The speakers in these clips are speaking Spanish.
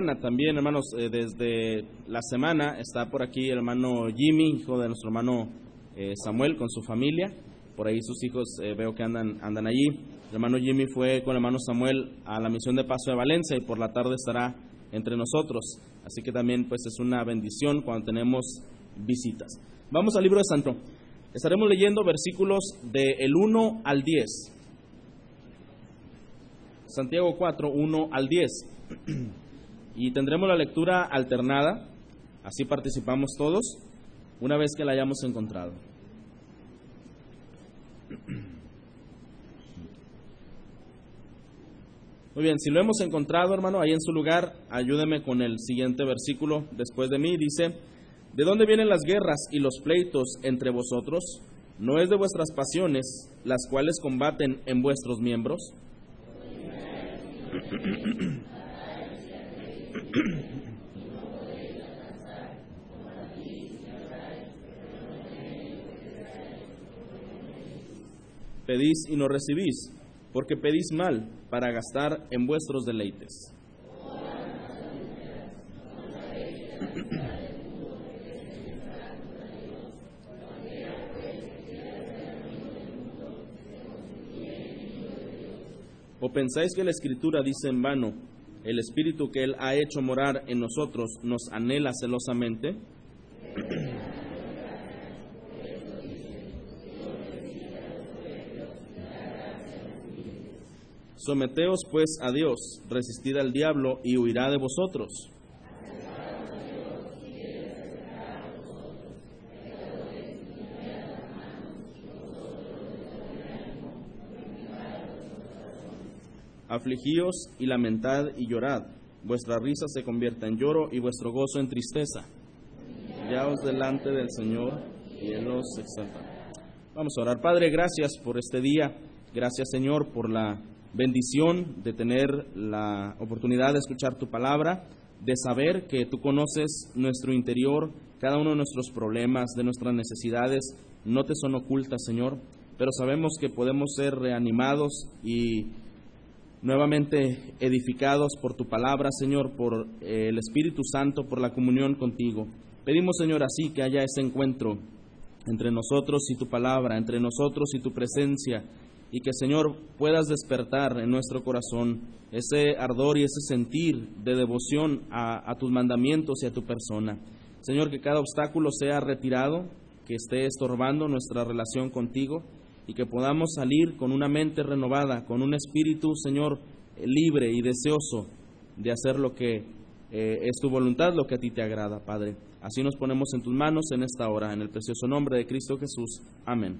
semana también, hermanos, desde la semana está por aquí el hermano Jimmy, hijo de nuestro hermano Samuel, con su familia. Por ahí sus hijos veo que andan allí. El hermano Jimmy fue con el hermano Samuel a la misión de Paso de Valencia y por la tarde estará entre nosotros. Así que también pues es una bendición cuando tenemos visitas. Vamos al libro de Santiago. Estaremos leyendo versículos del 1 al 10. Santiago 4, 1 al 10. Y tendremos la lectura alternada, así participamos todos, una vez que la hayamos encontrado. Muy bien, si lo hemos encontrado, hermano, ahí en su lugar, ayúdeme con el siguiente versículo después de mí. Dice: ¿de dónde vienen las guerras y los pleitos entre vosotros? ¿No es de vuestras pasiones, las cuales combaten en vuestros miembros? Pedís y no recibís, porque pedís mal para gastar en vuestros deleites. ¿O pensáis que la Escritura dice en vano: el Espíritu que Él ha hecho morar en nosotros nos anhela celosamente? Someteos pues a Dios, resistid al diablo y huirá de vosotros. Afligíos y lamentad y llorad, vuestra risa se convierta en lloro y vuestro gozo en tristeza. Hallaos delante del Señor y Él os exaltará. Vamos a orar. Padre, gracias por este día. Gracias, Señor, por la bendición de tener la oportunidad de escuchar tu palabra, de saber que tú conoces nuestro interior, cada uno de nuestros problemas, de nuestras necesidades, no te son ocultas, Señor, pero sabemos que podemos ser reanimados y nuevamente edificados por tu palabra, Señor, por el Espíritu Santo, por la comunión contigo. Pedimos, Señor, así que haya ese encuentro entre nosotros y tu palabra, entre nosotros y tu presencia, y que, Señor, puedas despertar en nuestro corazón ese ardor y ese sentir de devoción a tus mandamientos y a tu persona. Señor, que cada obstáculo sea retirado, que esté estorbando nuestra relación contigo, y que podamos salir con una mente renovada, con un espíritu, Señor, libre y deseoso de hacer lo que es tu voluntad, lo que a ti te agrada, Padre. Así nos ponemos en tus manos en esta hora, en el precioso nombre de Cristo Jesús. Amén.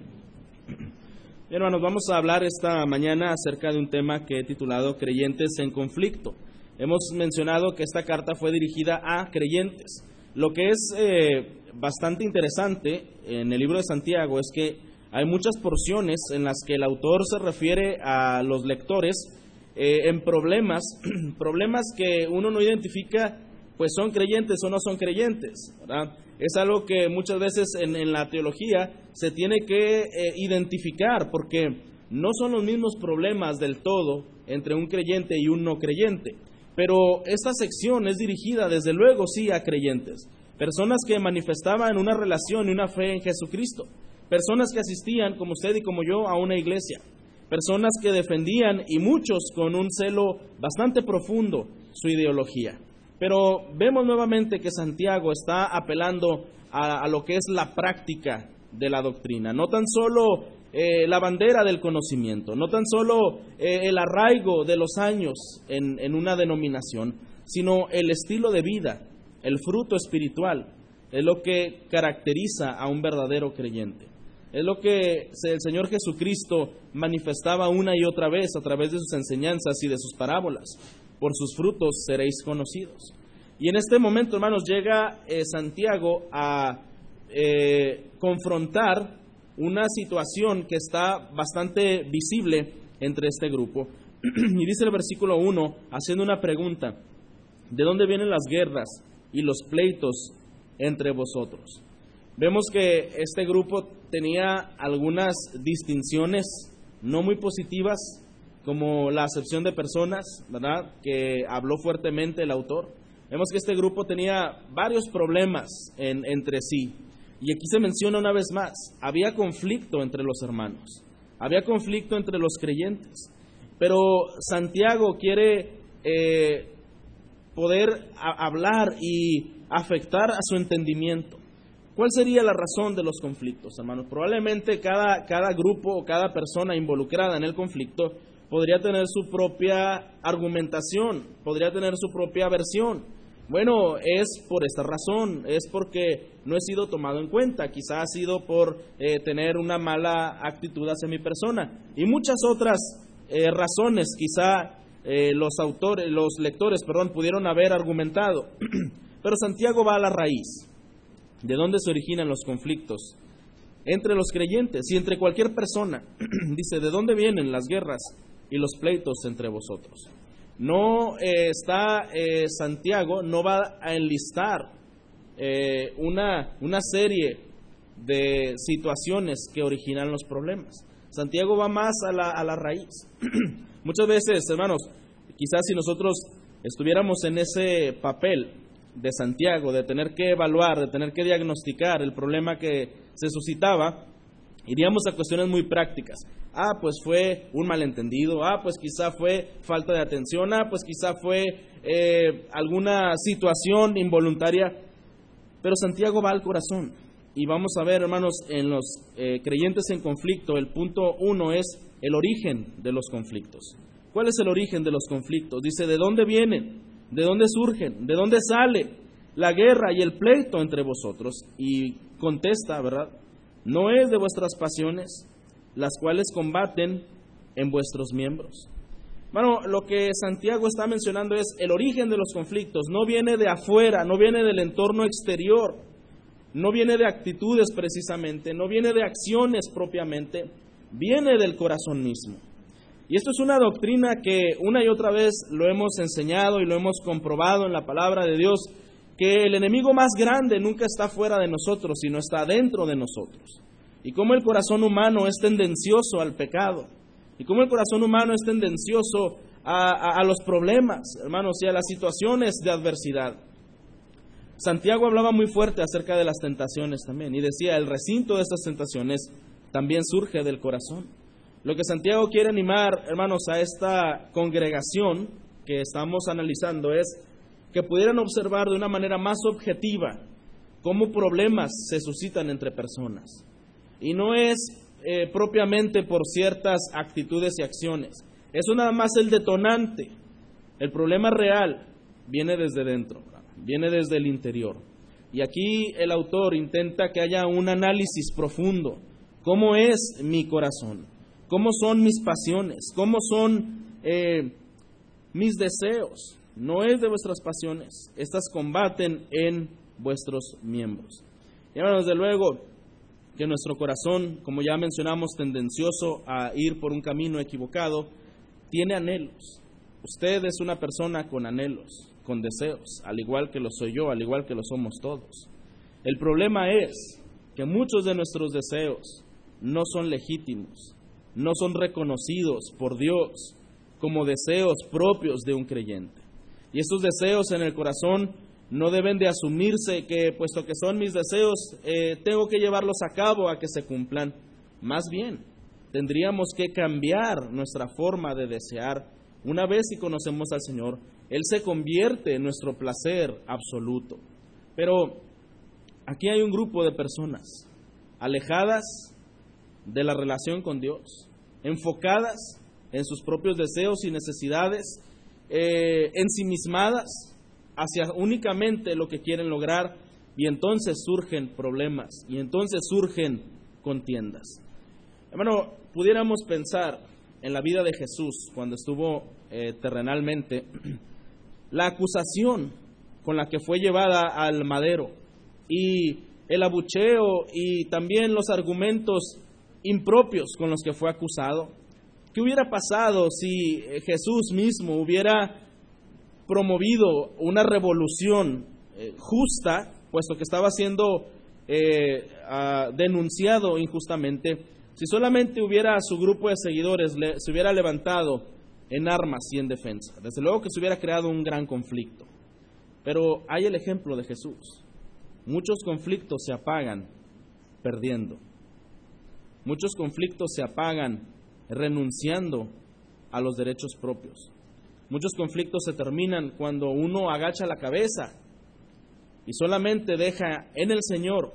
Hermanos, vamos a hablar esta mañana acerca de un tema que he titulado Creyentes en conflicto. Hemos mencionado que esta carta fue dirigida a creyentes. Lo que es bastante interesante en el libro de Santiago es que hay muchas porciones en las que el autor se refiere a los lectores en problemas que uno no identifica, pues son creyentes o no son creyentes, ¿verdad? Es algo que muchas veces en la teología se tiene que identificar, porque no son los mismos problemas del todo entre un creyente y un no creyente. Pero esta sección es dirigida desde luego sí a creyentes, personas que manifestaban una relación y una fe en Jesucristo, personas que asistían, como usted y como yo, a una iglesia, personas que defendían, y muchos con un celo bastante profundo, su ideología. Pero vemos nuevamente que Santiago está apelando a lo que es la práctica de la doctrina, no tan solo la bandera del conocimiento, no tan solo el arraigo de los años en una denominación, sino el estilo de vida, el fruto espiritual, es lo que caracteriza a un verdadero creyente. Es lo que el Señor Jesucristo manifestaba una y otra vez a través de sus enseñanzas y de sus parábolas. Por sus frutos seréis conocidos. Y en este momento, hermanos, llega Santiago a confrontar una situación que está bastante visible entre este grupo. Y dice el versículo 1, haciendo una pregunta: ¿de dónde vienen las guerras y los pleitos entre vosotros? Vemos que este grupo tenía algunas distinciones no muy positivas como la acepción de personas, ¿verdad?, que habló fuertemente el autor. Vemos que este grupo tenía varios problemas entre sí. Y aquí se menciona una vez más, había conflicto entre los hermanos, había conflicto entre los creyentes. Pero Santiago quiere poder hablar y afectar a su entendimiento. ¿Cuál sería la razón de los conflictos, hermanos? Probablemente cada grupo o cada persona involucrada en el conflicto podría tener su propia argumentación, podría tener su propia versión. Bueno, es por esta razón, es porque no he sido tomado en cuenta, quizás ha sido por tener una mala actitud hacia mi persona, y muchas otras razones quizá los lectores, pudieron haber argumentado. Pero Santiago va a la raíz, de dónde se originan los conflictos entre los creyentes y entre cualquier persona. Dice, ¿de dónde vienen las guerras y los pleitos entre vosotros? No Santiago no va a enlistar una serie de situaciones que originan los problemas. Santiago va más a la raíz. Muchas veces, hermanos, quizás si nosotros estuviéramos en ese papel de Santiago, de tener que evaluar, de tener que diagnosticar el problema que se suscitaba, iríamos a cuestiones muy prácticas. Pues fue un malentendido. Pues quizá fue falta de atención. Pues quizá fue alguna situación involuntaria. Pero Santiago va al corazón. Y vamos a ver, hermanos, en los creyentes en conflicto, el punto 1 es el origen de los conflictos. ¿Cuál es el origen de los conflictos? Dice, ¿de dónde vienen? ¿De dónde surgen? ¿De dónde sale la guerra y el pleito entre vosotros? Y contesta, ¿verdad? No es de vuestras pasiones, las cuales combaten en vuestros miembros. Bueno, lo que Santiago está mencionando es el origen de los conflictos. No viene de afuera, no viene del entorno exterior, no viene de actitudes precisamente, no viene de acciones propiamente, viene del corazón mismo. Y esto es una doctrina que una y otra vez lo hemos enseñado y lo hemos comprobado en la palabra de Dios, que el enemigo más grande nunca está fuera de nosotros, sino está dentro de nosotros. Y cómo el corazón humano es tendencioso al pecado, y cómo el corazón humano es tendencioso a los problemas, hermanos, y a las situaciones de adversidad. Santiago hablaba muy fuerte acerca de las tentaciones también, y decía, el recinto de estas tentaciones también surge del corazón. Lo que Santiago quiere animar, hermanos, a esta congregación que estamos analizando es que pudieran observar de una manera más objetiva cómo problemas se suscitan entre personas. Y no es propiamente por ciertas actitudes y acciones. Eso nada más el detonante. El problema real viene desde dentro, viene desde el interior. Y aquí el autor intenta que haya un análisis profundo. ¿Cómo es mi corazón? ¿Cómo son mis pasiones? ¿Cómo son mis deseos? No es de vuestras pasiones. Estas combaten en vuestros miembros. Y hermanos, desde luego que nuestro corazón, como ya mencionamos, tendencioso a ir por un camino equivocado, tiene anhelos. Usted es una persona con anhelos, con deseos, al igual que lo soy yo, al igual que lo somos todos. El problema es que muchos de nuestros deseos no son legítimos, no son reconocidos por Dios como deseos propios de un creyente. Y estos deseos en el corazón no deben de asumirse que, puesto que son mis deseos, tengo que llevarlos a cabo a que se cumplan. Más bien, tendríamos que cambiar nuestra forma de desear. Una vez que conocemos al Señor, Él se convierte en nuestro placer absoluto. Pero aquí hay un grupo de personas alejadas de la relación con Dios, enfocadas en sus propios deseos y necesidades, ensimismadas hacia únicamente lo que quieren lograr, y entonces surgen problemas, y entonces surgen contiendas. Hermano, pudiéramos pensar en la vida de Jesús cuando estuvo terrenalmente, la acusación con la que fue llevada al madero, y el abucheo y también los argumentos impropios con los que fue acusado. ¿Qué hubiera pasado si Jesús mismo hubiera promovido una revolución justa, puesto que estaba siendo denunciado injustamente? Si solamente hubiera a su grupo de seguidores se hubiera levantado en armas y en defensa. Desde luego que se hubiera creado un gran conflicto. Pero hay el ejemplo de Jesús. Muchos conflictos se apagan perdiendo. Muchos conflictos se apagan renunciando a los derechos propios. Muchos conflictos se terminan cuando uno agacha la cabeza y solamente deja en el Señor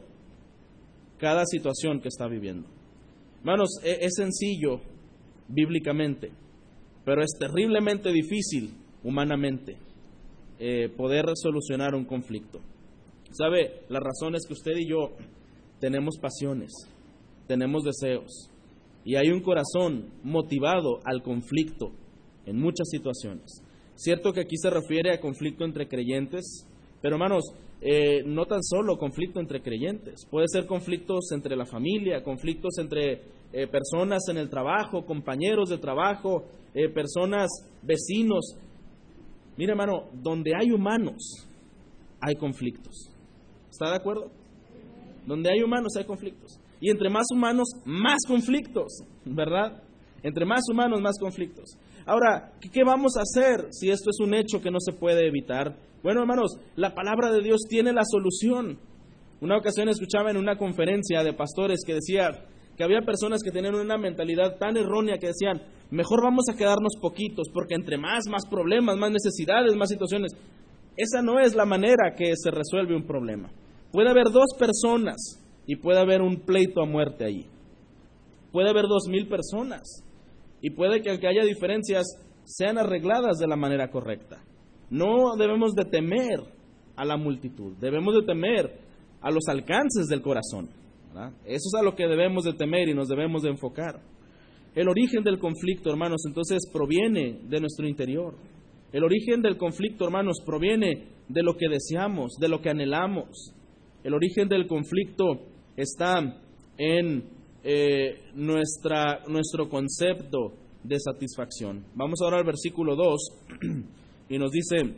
cada situación que está viviendo. Hermanos, es sencillo bíblicamente, pero es terriblemente difícil humanamente poder solucionar un conflicto. ¿Sabe? La razón es que usted y yo tenemos pasiones, tenemos deseos, y hay un corazón motivado al conflicto en muchas situaciones. Cierto que aquí se refiere a conflicto entre creyentes, pero hermanos, no tan solo conflicto entre creyentes, puede ser conflictos entre la familia, conflictos entre personas en el trabajo, compañeros de trabajo, personas, vecinos. Mira, hermano, donde hay humanos, hay conflictos. ¿Está de acuerdo? Donde hay humanos, hay conflictos. Y entre más humanos, más conflictos, ¿verdad? Entre más humanos, más conflictos. Ahora, ¿qué vamos a hacer si esto es un hecho que no se puede evitar? Bueno, hermanos, la palabra de Dios tiene la solución. Una ocasión escuchaba en una conferencia de pastores que decía que había personas que tenían una mentalidad tan errónea que decían, mejor vamos a quedarnos poquitos, porque entre más problemas, más necesidades, más situaciones. Esa no es la manera que se resuelve un problema. Puede haber 2 personas y puede haber un pleito a muerte allí. Puede haber 2,000 personas y puede que aunque haya diferencias sean arregladas de la manera correcta. No debemos de temer a la multitud, debemos de temer a los alcances del corazón, ¿verdad? Eso es a lo que debemos de temer y nos debemos de enfocar. El origen del conflicto, hermanos, entonces proviene de nuestro interior. El origen del conflicto, hermanos, proviene de lo que deseamos, de lo que anhelamos. El origen del conflicto está en nuestro concepto de satisfacción. Vamos ahora al versículo 2 y nos dice,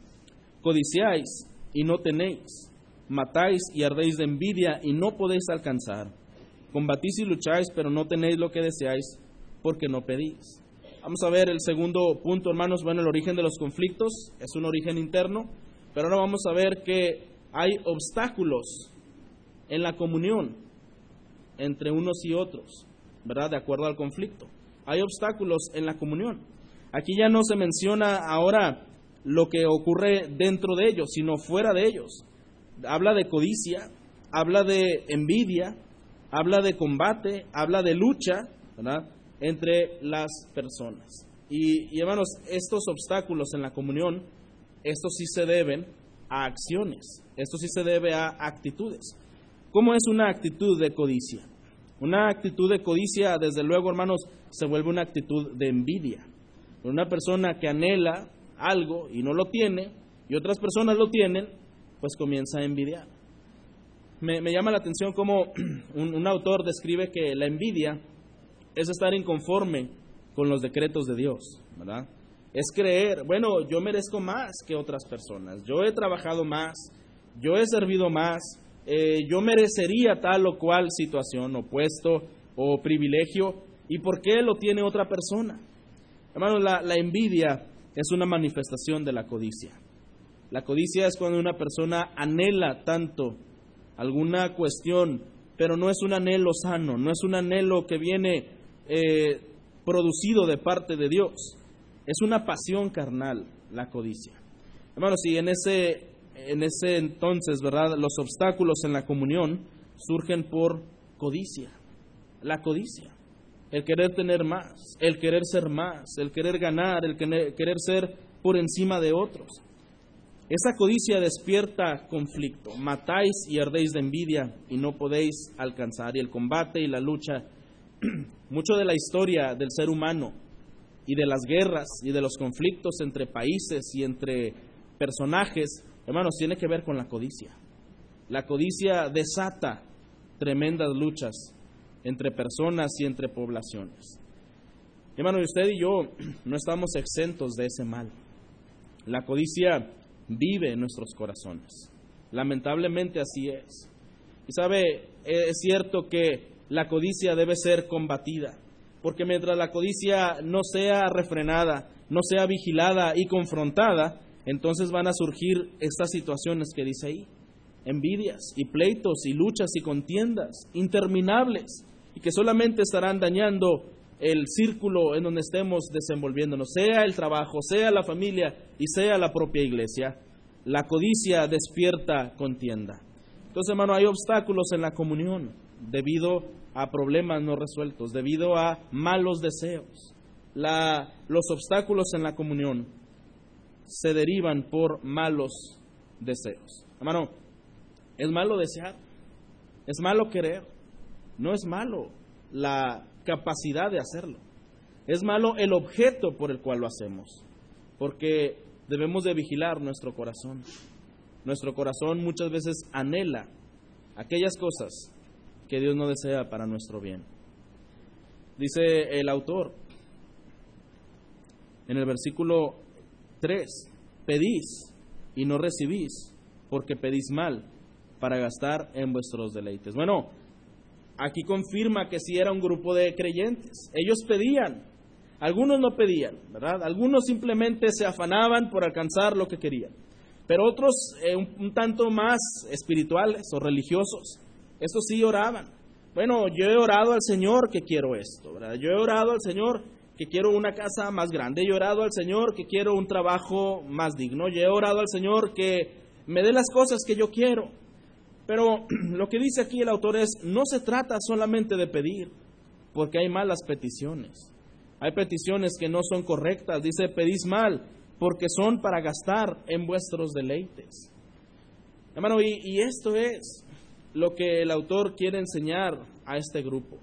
codiciáis y no tenéis, matáis y ardéis de envidia y no podéis alcanzar, combatís y lucháis, pero no tenéis lo que deseáis porque no pedís. Vamos a ver el segundo punto, hermanos. Bueno, el origen de los conflictos es un origen interno, pero ahora vamos a ver que hay obstáculos en la comunión entre unos y otros, ¿verdad? De acuerdo al conflicto. Hay obstáculos en la comunión. Aquí ya no se menciona ahora lo que ocurre dentro de ellos, sino fuera de ellos. Habla de codicia, habla de envidia, habla de combate, habla de lucha, ¿verdad?, entre las personas. Y hermanos, estos obstáculos en la comunión, estos sí se deben a acciones, esto sí se debe a actitudes. ¿Cómo es una actitud de codicia? Una actitud de codicia, desde luego, hermanos, se vuelve una actitud de envidia. Una persona que anhela algo y no lo tiene, y otras personas lo tienen, pues comienza a envidiar. Me llama la atención cómo un autor describe que la envidia es estar inconforme con los decretos de Dios, ¿verdad? Es creer, bueno, yo merezco más que otras personas, yo he trabajado más, yo he servido más, yo merecería tal o cual situación o puesto o privilegio, ¿y por qué lo tiene otra persona? Hermanos, la envidia es una manifestación de la codicia. La codicia es cuando una persona anhela tanto alguna cuestión, pero no es un anhelo sano, no es un anhelo que viene producido de parte de Dios. Es una pasión carnal, la codicia. Hermanos, y en ese entonces, ¿verdad?, los obstáculos en la comunión surgen por codicia. La codicia, el querer tener más, el querer ser más, el querer ganar, el querer ser por encima de otros. Esa codicia despierta conflicto. Matáis y ardéis de envidia y no podéis alcanzar. Y el combate y la lucha, mucho de la historia del ser humano y de las guerras y de los conflictos entre países y entre personajes, hermanos, tiene que ver con la codicia. La codicia desata tremendas luchas entre personas y entre poblaciones. Hermano, usted y yo no estamos exentos de ese mal. La codicia vive en nuestros corazones. Lamentablemente así es. Y sabe, es cierto que la codicia debe ser combatida, porque mientras la codicia no sea refrenada, no sea vigilada y confrontada, entonces van a surgir estas situaciones que dice ahí: envidias y pleitos y luchas y contiendas interminables, y que solamente estarán dañando el círculo en donde estemos desenvolviéndonos, sea el trabajo, sea la familia y sea la propia iglesia. La codicia despierta contienda. Entonces, hermano, hay obstáculos en la comunión debido a problemas no resueltos, debido a malos deseos. Los obstáculos en la comunión se derivan por malos deseos. Hermano, es malo desear, es malo querer, no es malo la capacidad de hacerlo, es malo el objeto por el cual lo hacemos, porque debemos de vigilar nuestro corazón. Nuestro corazón muchas veces anhela aquellas cosas que Dios no desea para nuestro bien. Dice el autor en el versículo 3: pedís y no recibís, porque pedís mal, para gastar en vuestros deleites. Bueno, aquí confirma que sí era un grupo de creyentes. Ellos pedían, algunos no pedían, ¿verdad? Algunos simplemente se afanaban por alcanzar lo que querían. Pero otros, un tanto más espirituales o religiosos, estos sí oraban. Bueno, yo he orado al Señor que quiero esto, ¿verdad? Yo he orado al Señor que quiero una casa más grande. Yo he orado al Señor que quiero un trabajo más digno. Yo he orado al Señor que me dé las cosas que yo quiero. Pero lo que dice aquí el autor es: no se trata solamente de pedir, porque hay malas peticiones. Hay peticiones que no son correctas. Dice: pedís mal, porque son para gastar en vuestros deleites. Hermano, y esto es lo que el autor quiere enseñar a este grupo.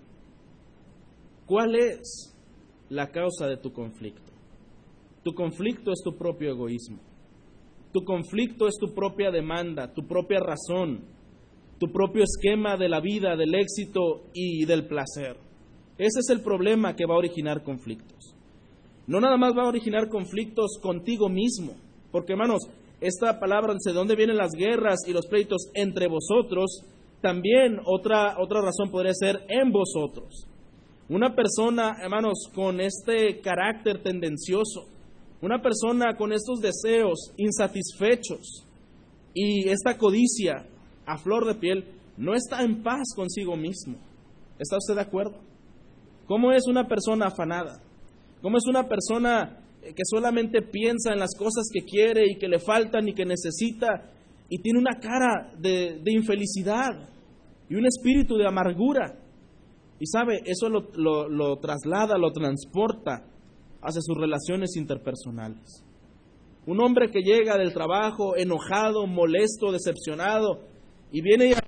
¿Cuál es la causa de tu conflicto? Tu conflicto es tu propio egoísmo. Tu conflicto es tu propia demanda, tu propia razón, tu propio esquema de la vida, del éxito y del placer. Ese es el problema que va a originar conflictos. No nada más va a originar conflictos contigo mismo, porque, hermanos, esta palabra, ¿de dónde vienen las guerras y los pleitos entre vosotros? También otra razón podría ser en vosotros. Una persona, hermanos, con este carácter tendencioso, una persona con estos deseos insatisfechos y esta codicia a flor de piel, no está en paz consigo mismo. ¿Está usted de acuerdo? ¿Cómo es una persona afanada? ¿Cómo es una persona que solamente piensa en las cosas que quiere y que le faltan y que necesita, y tiene una cara de infelicidad y un espíritu de amargura? Y sabe, eso lo traslada, lo transporta hacia sus relaciones interpersonales. Un hombre que llega del trabajo enojado, molesto, decepcionado, y viene y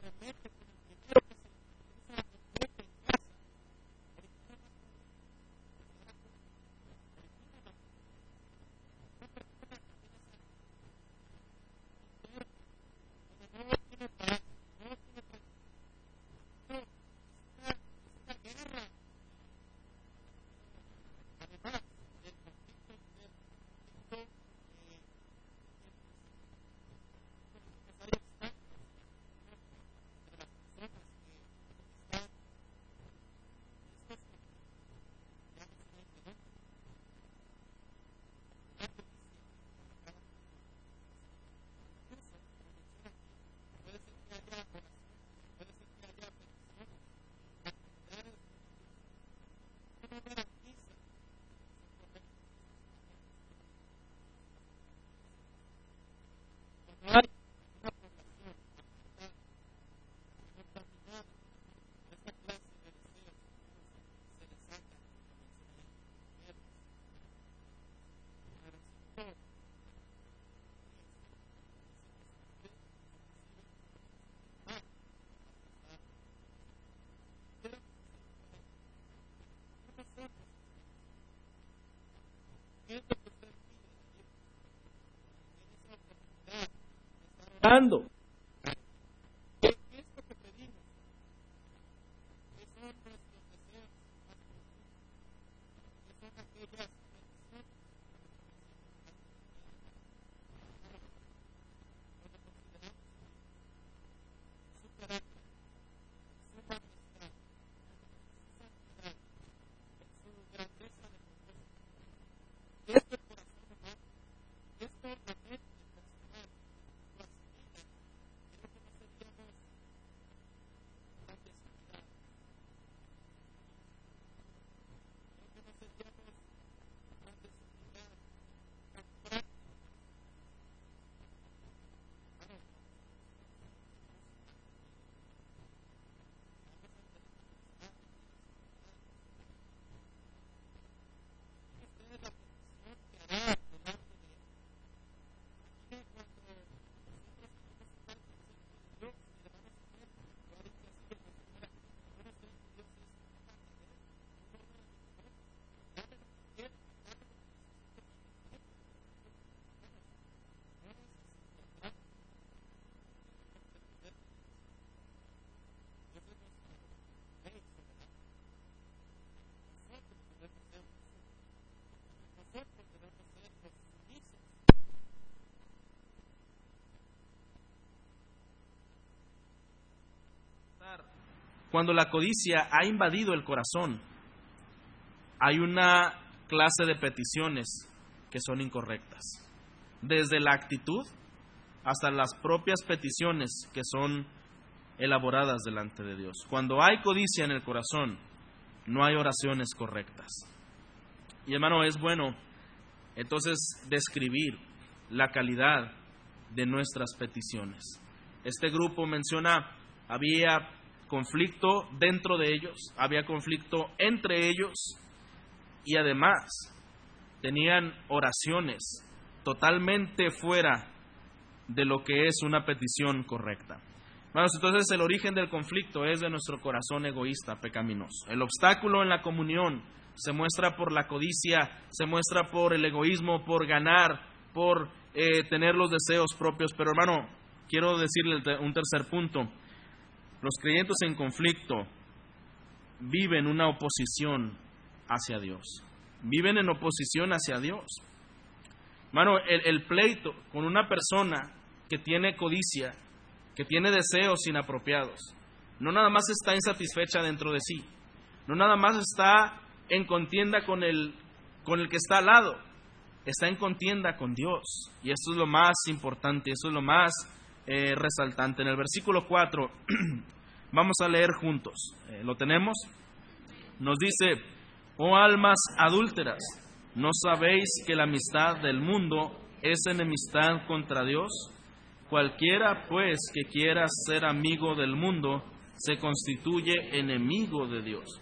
ando. cuando la codicia ha invadido el corazón, hay una clase de peticiones que son incorrectas. Desde la actitud hasta las propias peticiones que son elaboradas delante de Dios. Cuando hay codicia en el corazón, no hay oraciones correctas. Y hermano, es bueno entonces describir la calidad de nuestras peticiones. Este grupo menciona, había conflicto dentro de ellos, había conflicto entre ellos y además tenían oraciones totalmente fuera de lo que es una petición correcta. Hermanos, entonces el origen del conflicto es de nuestro corazón egoísta, pecaminoso. El obstáculo en la comunión se muestra por la codicia, se muestra por el egoísmo, por ganar, por tener los deseos propios. Pero hermano, quiero decirle un tercer punto. Los creyentes en conflicto viven una oposición hacia Dios. Viven en oposición hacia Dios. Hermano, el pleito con una persona que tiene codicia, que tiene deseos inapropiados, no nada más está insatisfecha dentro de sí, no nada más está en contienda con el que está al lado, está en contienda con Dios. Y esto es lo más importante, eso es lo más resaltante. En el versículo 4, vamos a leer juntos, ¿lo tenemos? Nos dice: oh almas adúlteras, ¿no sabéis que la amistad del mundo es enemistad contra Dios? Cualquiera, pues, que quiera ser amigo del mundo, se constituye enemigo de Dios.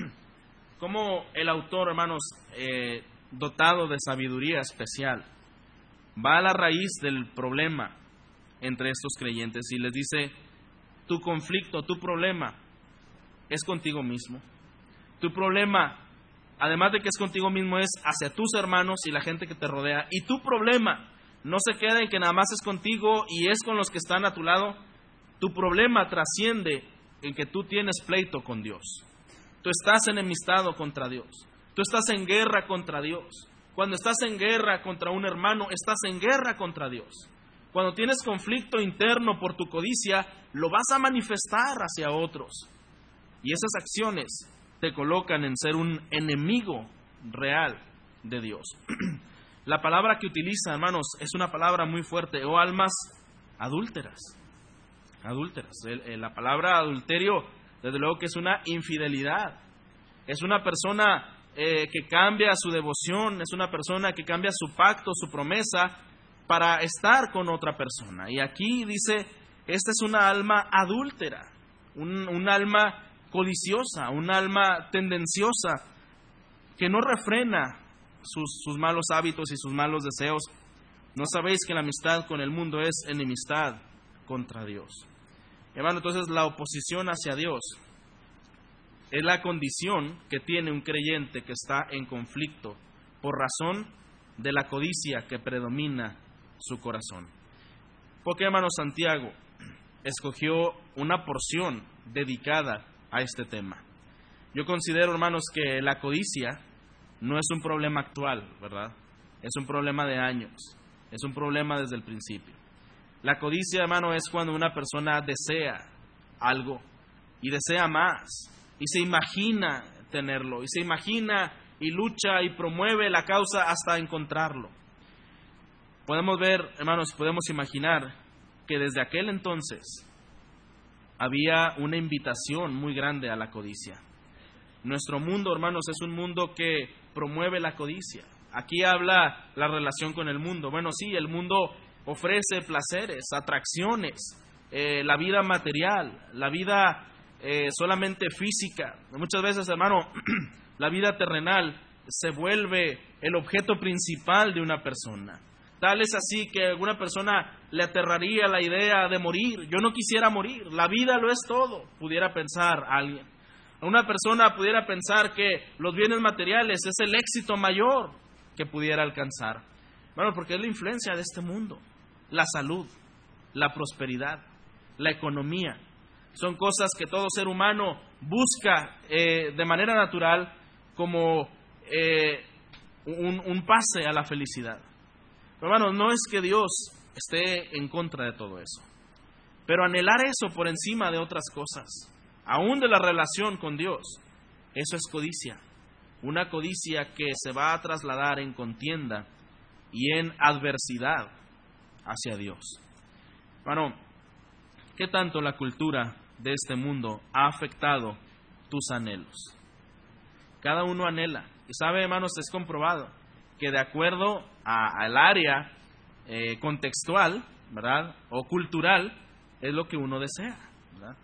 Como el autor, hermanos, dotado de sabiduría especial, va a la raíz del problema entre estos creyentes y les dice: tu conflicto, tu problema es contigo mismo. Tu problema, además de que es contigo mismo, es hacia tus hermanos y la gente que te rodea. Y tu problema no se queda en que nada más es contigo y es con los que están a tu lado. Tu problema trasciende en que tú tienes pleito con Dios. Tú estás enemistado contra Dios. Tú estás en guerra contra Dios. Cuando estás en guerra contra un hermano, estás en guerra contra Dios. Cuando tienes conflicto interno por tu codicia, lo vas a manifestar hacia otros. Y esas acciones te colocan en ser un enemigo real de Dios. La palabra que utiliza, hermanos, es una palabra muy fuerte: oh almas adúlteras. Adúlteras. La palabra adulterio, desde luego que es una infidelidad. Es una persona que cambia su devoción, es una persona que cambia su pacto, su promesa, para estar con otra persona. Y aquí dice, esta es una alma adúltera, un alma codiciosa, un alma tendenciosa, que no refrena sus malos hábitos y sus malos deseos. ¿No sabéis que la amistad con el mundo es enemistad contra Dios? Hermano, entonces la oposición hacia Dios es la condición que tiene un creyente que está en conflicto por razón de la codicia que predomina su corazón. Porque, hermano, Santiago escogió una porción dedicada a este tema. Yo considero, hermanos, que la codicia no es un problema actual, ¿verdad? Es un problema de años, es un problema desde el principio. La codicia, hermano, es cuando una persona desea algo y desea más y se imagina tenerlo y se imagina y lucha y promueve la causa hasta encontrarlo. Podemos ver, hermanos, podemos imaginar que desde aquel entonces había una invitación muy grande a la codicia. Nuestro mundo, hermanos, es un mundo que promueve la codicia. Aquí habla la relación con el mundo. Bueno, sí, el mundo ofrece placeres, atracciones, la vida material, la vida solamente física. Muchas veces, hermano, la vida terrenal se vuelve el objeto principal de una persona. Tal es así que a alguna persona le aterraría la idea de morir. Yo no quisiera morir, la vida lo es todo, pudiera pensar alguien. Una persona pudiera pensar que los bienes materiales es el éxito mayor que pudiera alcanzar. Bueno, porque es la influencia de este mundo. La salud, la prosperidad, la economía. Son cosas que todo ser humano busca de manera natural como un pase a la felicidad. Pero, hermanos, no es que Dios esté en contra de todo eso, pero anhelar eso por encima de otras cosas aún de la relación con Dios, eso es codicia. Una codicia que se va a trasladar en contienda y en adversidad hacia Dios. Bueno, ¿qué tanto la cultura de este mundo ha afectado tus anhelos? Cada uno anhela. Y sabe, hermanos, es comprobado que de acuerdo al área contextual, ¿verdad?, o cultural, es lo que uno desea, ¿verdad?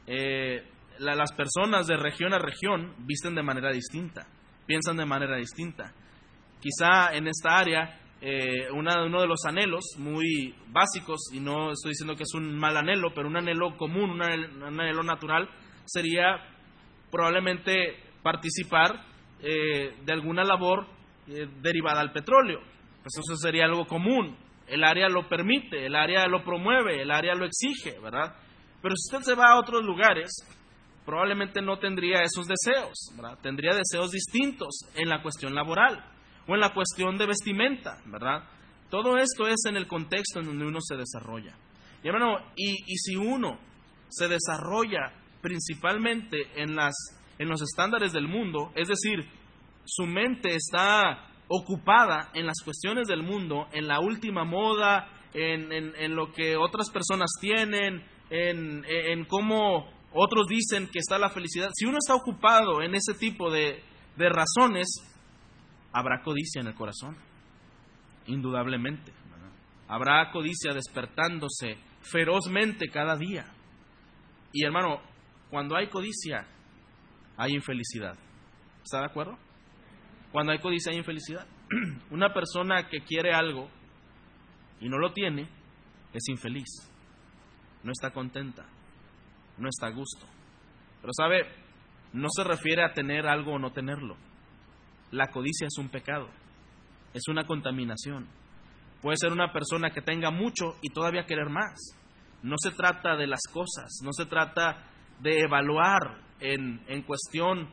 Las personas de región a región visten de manera distinta, piensan de manera distinta. Quizá en esta área, uno de los anhelos muy básicos, y no estoy diciendo que es un mal anhelo, pero un anhelo común, un anhelo natural, sería probablemente participar de alguna labor derivada al petróleo. Pues eso sería algo común. El área lo permite, el área lo promueve, el área lo exige, ¿verdad? Pero si usted se va a otros lugares, probablemente no tendría esos deseos, ¿verdad? Tendría deseos distintos en la cuestión laboral o en la cuestión de vestimenta, ¿verdad? Todo esto es en el contexto en donde uno se desarrolla. Y hermano, y si uno se desarrolla principalmente en los estándares del mundo, es decir, su mente está ocupada en las cuestiones del mundo, en la última moda, en lo que otras personas tienen, en cómo otros dicen que está la felicidad. Si uno está ocupado en ese tipo de razones, habrá codicia en el corazón, indudablemente. Habrá codicia despertándose ferozmente cada día. Y hermano, cuando hay codicia, hay infelicidad. ¿Está de acuerdo? Cuando hay codicia hay infelicidad. Una persona que quiere algo y no lo tiene, es infeliz. No está contenta, no está a gusto. Pero sabe, no se refiere a tener algo o no tenerlo. La codicia es un pecado, es una contaminación. Puede ser una persona que tenga mucho y todavía querer más. No se trata de las cosas, no se trata de evaluar en cuestión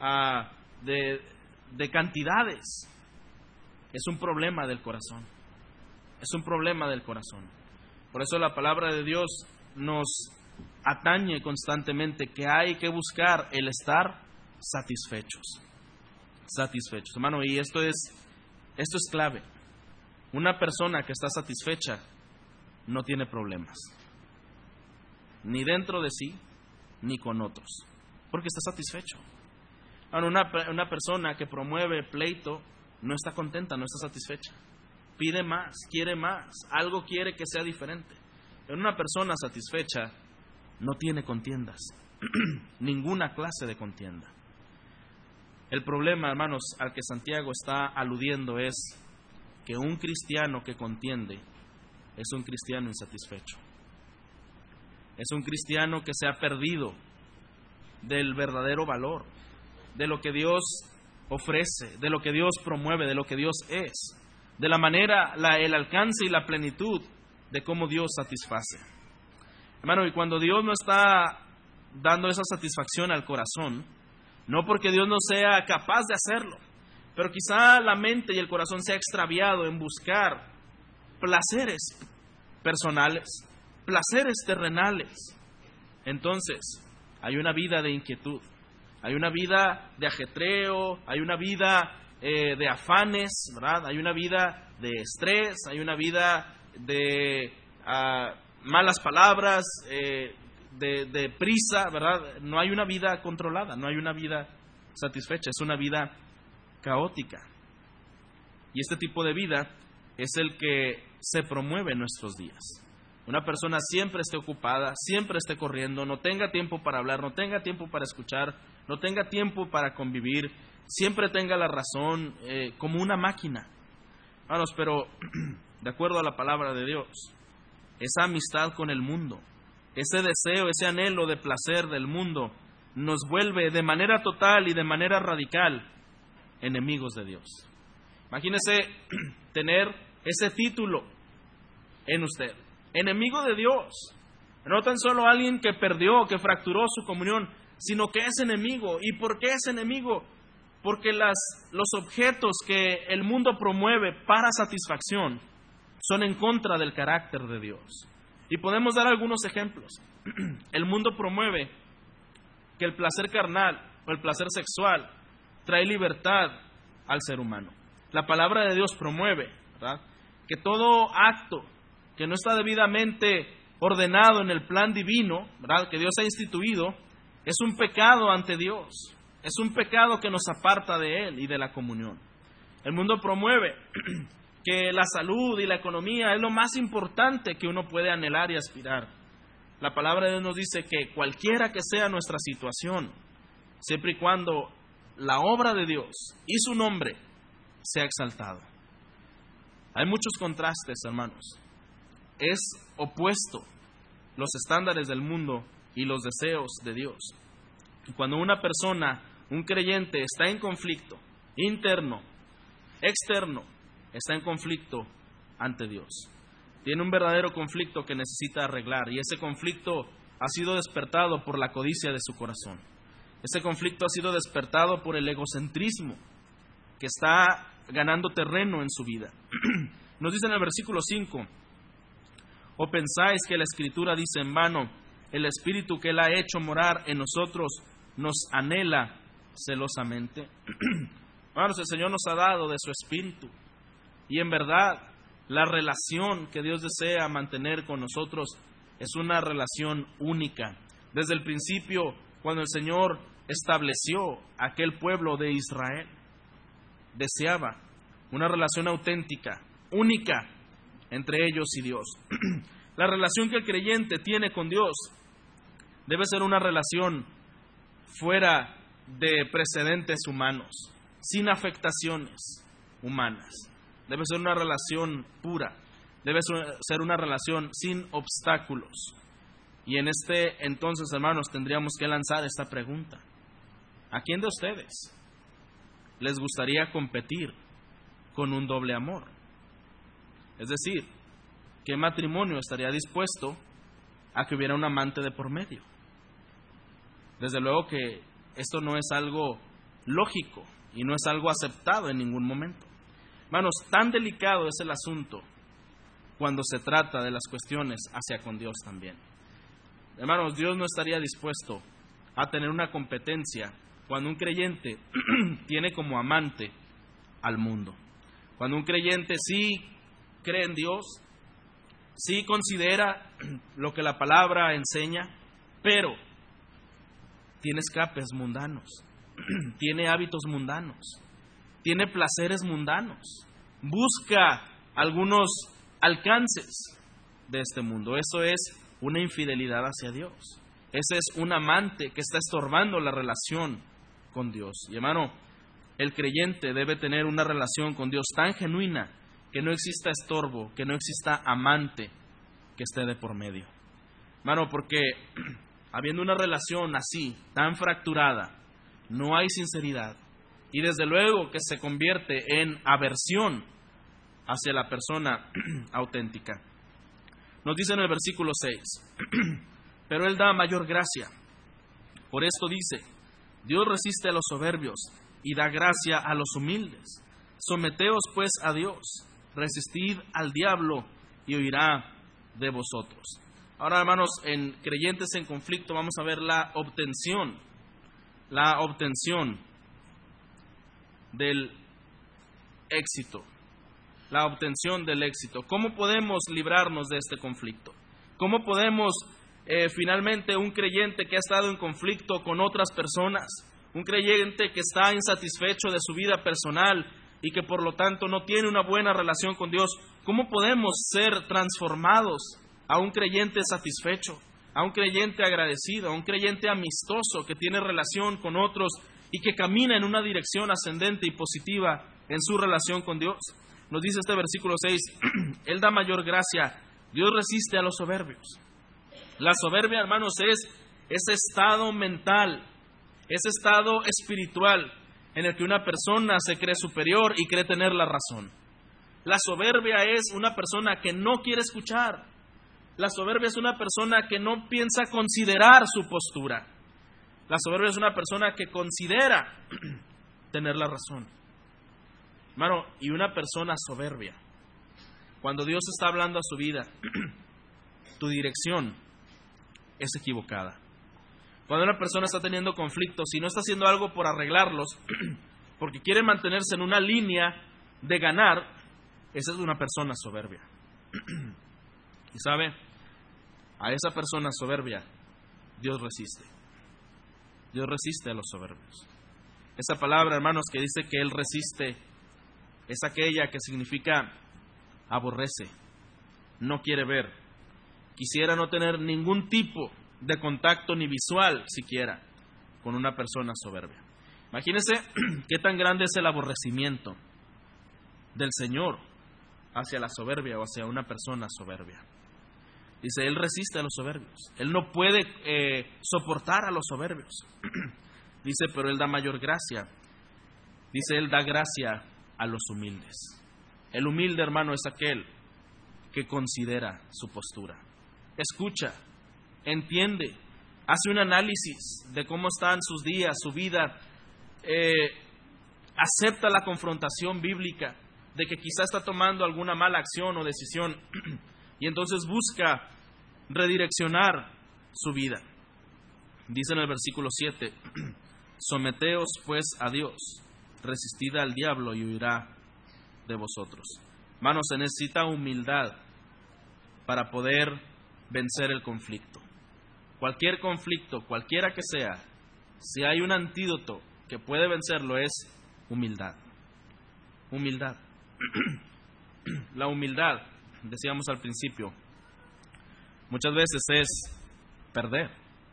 de cantidades. Es un problema del corazón. Es un problema del corazón. Por eso la palabra de Dios nos atañe constantemente que hay que buscar el estar satisfechos. Satisfechos. Hermano, y esto es clave. Una persona que está satisfecha no tiene problemas. Ni dentro de sí, ni con otros. Porque está satisfecho. Ahora, una persona que promueve pleito no está contenta, no está satisfecha. Pide más, quiere más, algo quiere que sea diferente. Pero una persona satisfecha no tiene contiendas, ninguna clase de contienda. El problema, hermanos, al que Santiago está aludiendo es que un cristiano que contiende es un cristiano insatisfecho. Es un cristiano que se ha perdido del verdadero valor, de lo que Dios ofrece, de lo que Dios promueve, de lo que Dios es, de la manera, el alcance y la plenitud de cómo Dios satisface. Hermano, y cuando Dios no está dando esa satisfacción al corazón, no porque Dios no sea capaz de hacerlo, pero quizá la mente y el corazón se ha extraviado en buscar placeres personales, placeres terrenales. Entonces, hay una vida de inquietud, hay una vida de ajetreo, hay una vida de afanes, ¿verdad? Hay una vida de estrés, hay una vida de malas palabras, de prisa, ¿verdad? No hay una vida controlada, no hay una vida satisfecha, es una vida caótica. Y este tipo de vida es el que se promueve en nuestros días. Una persona siempre esté ocupada, siempre esté corriendo, no tenga tiempo para hablar, no tenga tiempo para escuchar, no tenga tiempo para convivir, siempre tenga la razón, como una máquina. Hermanos, pero de acuerdo a la palabra de Dios, esa amistad con el mundo, ese deseo, ese anhelo de placer del mundo, nos vuelve de manera total y de manera radical enemigos de Dios. Imagínese tener ese título en usted, enemigo de Dios. No tan solo alguien que perdió, que fracturó su comunión, sino que es enemigo. ¿Y por qué es enemigo? Porque los objetos que el mundo promueve para satisfacción son en contra del carácter de Dios. Y podemos dar algunos ejemplos. El mundo promueve que el placer carnal o el placer sexual trae libertad al ser humano. La palabra de Dios promueve, ¿verdad?, que todo acto que no está debidamente ordenado en el plan divino, ¿verdad?, que Dios ha instituido, es un pecado ante Dios. Es un pecado que nos aparta de Él y de la comunión. El mundo promueve que la salud y la economía es lo más importante que uno puede anhelar y aspirar. La palabra de Dios nos dice que cualquiera que sea nuestra situación, siempre y cuando la obra de Dios y su nombre sea exaltado. Hay muchos contrastes, hermanos. Es opuesto los estándares del mundo y los deseos de Dios. Y cuando una persona, un creyente, está en conflicto interno, externo, está en conflicto ante Dios. Tiene un verdadero conflicto que necesita arreglar, y ese conflicto ha sido despertado por la codicia de su corazón. Ese conflicto ha sido despertado por el egocentrismo que está ganando terreno en su vida. Nos dice en el versículo 5: ¿o pensáis que la Escritura dice en vano, el Espíritu que Él ha hecho morar en nosotros nos anhela celosamente? Hermanos, el Señor nos ha dado de su Espíritu, y en verdad la relación que Dios desea mantener con nosotros es una relación única. Desde el principio, cuando el Señor estableció aquel pueblo de Israel, deseaba una relación auténtica, única entre ellos y Dios. La relación que el creyente tiene con Dios debe ser una relación fuera de precedentes humanos, sin afectaciones humanas. Debe ser una relación pura, debe ser una relación sin obstáculos. Y en este entonces, hermanos, tendríamos que lanzar esta pregunta: ¿a quién de ustedes les gustaría competir con un doble amor? Es decir, ¿qué matrimonio estaría dispuesto a que hubiera un amante de por medio? Desde luego que esto no es algo lógico y no es algo aceptado en ningún momento. Hermanos, tan delicado es el asunto cuando se trata de las cuestiones hacia con Dios también. Hermanos, Dios no estaría dispuesto a tener una competencia cuando un creyente tiene como amante al mundo. Cuando un creyente sí cree en Dios, sí considera lo que la palabra enseña, pero tiene escapes mundanos, tiene hábitos mundanos, tiene placeres mundanos, busca algunos alcances de este mundo. Eso es una infidelidad hacia Dios. Ese es un amante que está estorbando la relación con Dios. Y hermano, el creyente debe tener una relación con Dios tan genuina que no exista estorbo, que no exista amante que esté de por medio. Hermano, porque habiendo una relación así, tan fracturada, no hay sinceridad. Y desde luego que se convierte en aversión hacia la persona auténtica. Nos dice en el versículo 6, pero Él da mayor gracia. Por esto dice, Dios resiste a los soberbios y da gracia a los humildes. Someteos pues a Dios, resistid al diablo y huirá de vosotros. Ahora, hermanos, en creyentes en conflicto vamos a ver la obtención del éxito. La obtención del éxito. ¿Cómo podemos librarnos de este conflicto? ¿Cómo podemos finalmente un creyente que ha estado en conflicto con otras personas, un creyente que está insatisfecho de su vida personal y que por lo tanto no tiene una buena relación con Dios, cómo podemos ser transformados a un creyente satisfecho, a un creyente agradecido, a un creyente amistoso que tiene relación con otros y que camina en una dirección ascendente y positiva en su relación con Dios? Nos dice este versículo 6, Él da mayor gracia, Dios resiste a los soberbios. La soberbia, hermanos, es ese estado mental, ese estado espiritual en el que una persona se cree superior y cree tener la razón. La soberbia es una persona que no quiere escuchar. La soberbia es una persona que no piensa considerar su postura. La soberbia es una persona que considera tener la razón. Hermano, y una persona soberbia, cuando Dios está hablando a su vida, tu dirección es equivocada. Cuando una persona está teniendo conflictos y no está haciendo algo por arreglarlos, porque quiere mantenerse en una línea de ganar, esa es una persona soberbia. Y sabe, a esa persona soberbia Dios resiste. Dios resiste a los soberbios. Esa palabra, hermanos, que dice que Él resiste, es aquella que significa aborrece, no quiere ver, quisiera no tener ningún tipo de contacto ni visual siquiera con una persona soberbia. Imagínense qué tan grande es el aborrecimiento del Señor hacia la soberbia o hacia una persona soberbia. Dice, Él resiste a los soberbios. Él no puede soportar a los soberbios. Dice, pero Él da mayor gracia. Dice, Él da gracia a los humildes. El humilde, hermano, es aquel que considera su postura. Escucha, entiende, hace un análisis de cómo están sus días, su vida. Acepta la confrontación bíblica de que quizá está tomando alguna mala acción o decisión y entonces busca redireccionar su vida. Dice en el versículo 7, someteos pues a Dios, resistid al diablo y huirá de vosotros. Hermanos, se necesita humildad para poder vencer el conflicto. Cualquier conflicto, cualquiera que sea, si hay un antídoto que puede vencerlo, es humildad. Humildad. La humildad, decíamos al principio, muchas veces es perder.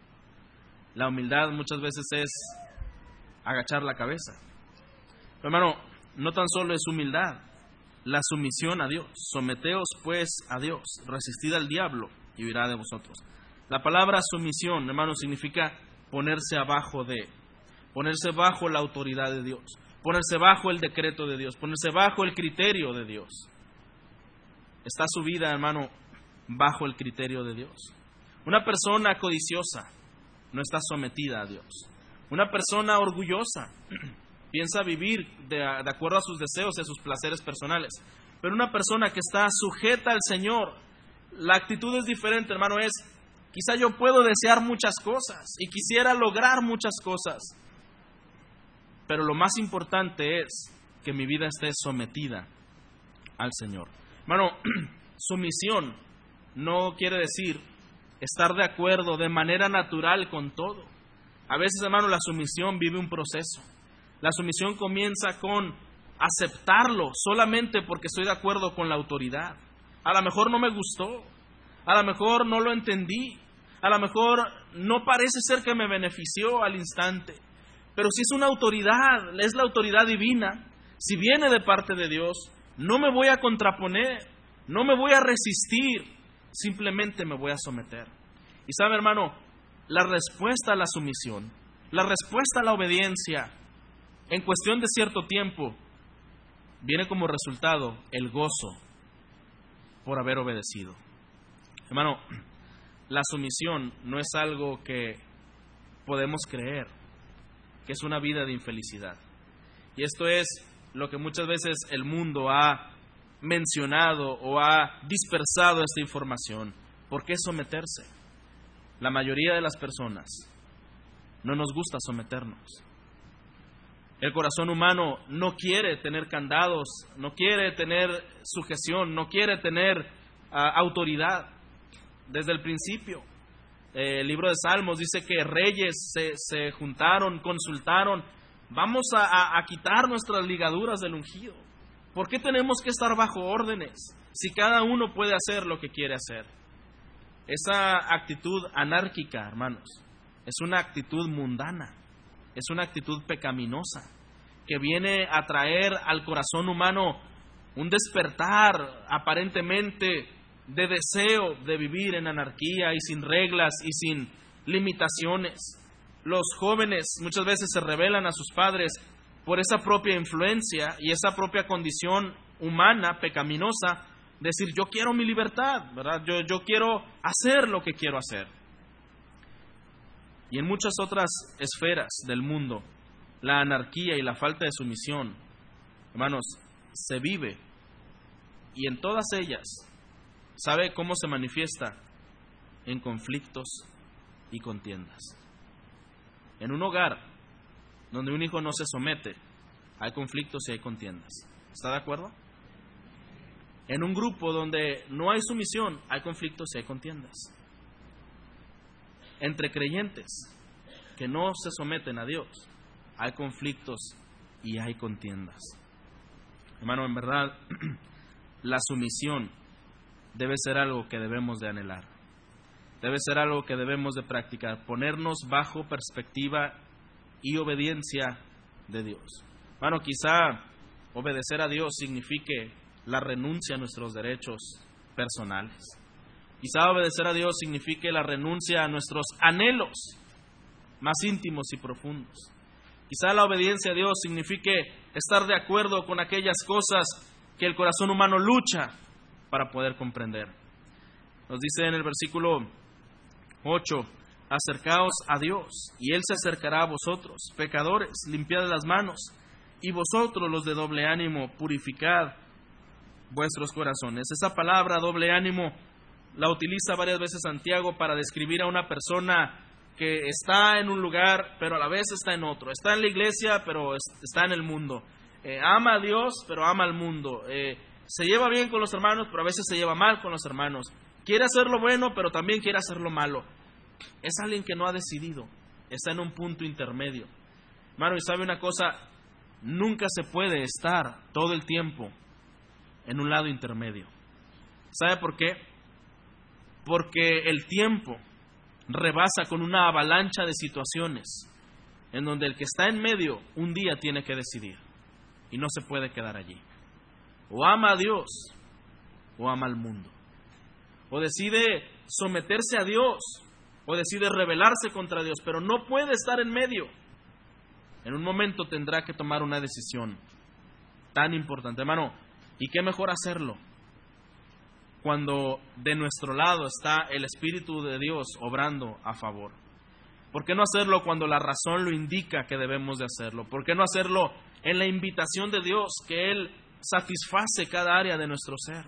La humildad muchas veces es agachar la cabeza. Pero, hermano, no tan solo es humildad, la sumisión a Dios. Someteos pues a Dios, resistid al diablo y huirá de vosotros. La palabra sumisión, hermano, significa ponerse abajo de, ponerse bajo la autoridad de Dios, ponerse bajo el decreto de Dios, ponerse bajo el criterio de Dios. Está su vida, hermano, bajo el criterio de Dios. Una persona codiciosa no está sometida a Dios. Una persona orgullosa piensa vivir de acuerdo a sus deseos y a sus placeres personales. Pero una persona que está sujeta al Señor, la actitud es diferente, hermano. Es, quizá yo puedo desear muchas cosas y quisiera lograr muchas cosas, pero lo más importante es que mi vida esté sometida al Señor. Hermano, sumisión no quiere decir estar de acuerdo de manera natural con todo. A veces, hermano, la sumisión vive un proceso. La sumisión comienza con aceptarlo solamente porque estoy de acuerdo con la autoridad. A lo mejor no me gustó, a lo mejor no lo entendí, a lo mejor no parece ser que me benefició al instante. Pero si es una autoridad, es la autoridad divina, si viene de parte de Dios, no me voy a contraponer, no me voy a resistir, simplemente me voy a someter. Y sabe, hermano, la respuesta a la sumisión, la respuesta a la obediencia, en cuestión de cierto tiempo, viene como resultado el gozo por haber obedecido. Hermano, la sumisión no es algo que podemos creer, que es una vida de infelicidad. Y esto es lo que muchas veces el mundo ha mencionado o ha dispersado esta información. ¿Por qué someterse? La mayoría de las personas no nos gusta someternos. El corazón humano no quiere tener candados, no quiere tener sujeción, no quiere tener autoridad desde el principio. El libro de Salmos dice que reyes se juntaron, consultaron, vamos a quitar nuestras ligaduras del ungido. ¿Por qué tenemos que estar bajo órdenes si cada uno puede hacer lo que quiere hacer? Esa actitud anárquica, hermanos, es una actitud mundana, es una actitud pecaminosa que viene a traer al corazón humano un despertar aparentemente de deseo de vivir en anarquía y sin reglas y sin limitaciones. Los jóvenes muchas veces se rebelan a sus padres por esa propia influencia y esa propia condición humana, pecaminosa, decir yo quiero mi libertad, ¿verdad? Yo quiero hacer lo que quiero hacer. Y en muchas otras esferas del mundo, la anarquía y la falta de sumisión, hermanos, se vive. Y en todas ellas, ¿sabe cómo se manifiesta? En conflictos y contiendas. En un hogar donde un hijo no se somete, hay conflictos y hay contiendas. ¿Está de acuerdo? En un grupo donde no hay sumisión, hay conflictos y hay contiendas. Entre creyentes que no se someten a Dios, hay conflictos y hay contiendas. Hermano, en verdad, la sumisión debe ser algo que debemos de anhelar. Debe ser algo que debemos de practicar, ponernos bajo perspectiva y obediencia de Dios. Hermano, quizá obedecer a Dios signifique la renuncia a nuestros derechos personales. Quizá obedecer a Dios signifique la renuncia a nuestros anhelos más íntimos y profundos. Quizá la obediencia a Dios signifique estar de acuerdo con aquellas cosas que el corazón humano lucha para poder comprender. Nos dice en el versículo 8, acercaos a Dios, y Él se acercará a vosotros. Pecadores, limpiad las manos, y vosotros los de doble ánimo, purificad vuestros corazones. Esa palabra doble ánimo la utiliza varias veces Santiago para describir a una persona que está en un lugar, pero a la vez está en otro. Está en la iglesia, pero está en el mundo. Ama a Dios, pero ama al mundo. Se lleva bien con los hermanos, pero a veces se lleva mal con los hermanos. Quiere hacer lo bueno, pero también quiere hacer lo malo. Es alguien que no ha decidido. Está en un punto intermedio. Hermano, y sabe una cosa, nunca se puede estar todo el tiempo en un lado intermedio. ¿Sabe por qué? Porque el tiempo rebasa con una avalancha de situaciones en donde el que está en medio un día tiene que decidir y no se puede quedar allí. O ama a Dios o ama al mundo. O decide someterse a Dios o decide rebelarse contra Dios, pero no puede estar en medio. En un momento tendrá que tomar una decisión tan importante. Hermano, ¿y qué mejor hacerlo cuando de nuestro lado está el Espíritu de Dios obrando a favor? ¿Por qué no hacerlo cuando la razón lo indica que debemos de hacerlo? ¿Por qué no hacerlo en la invitación de Dios, que Él satisface cada área de nuestro ser?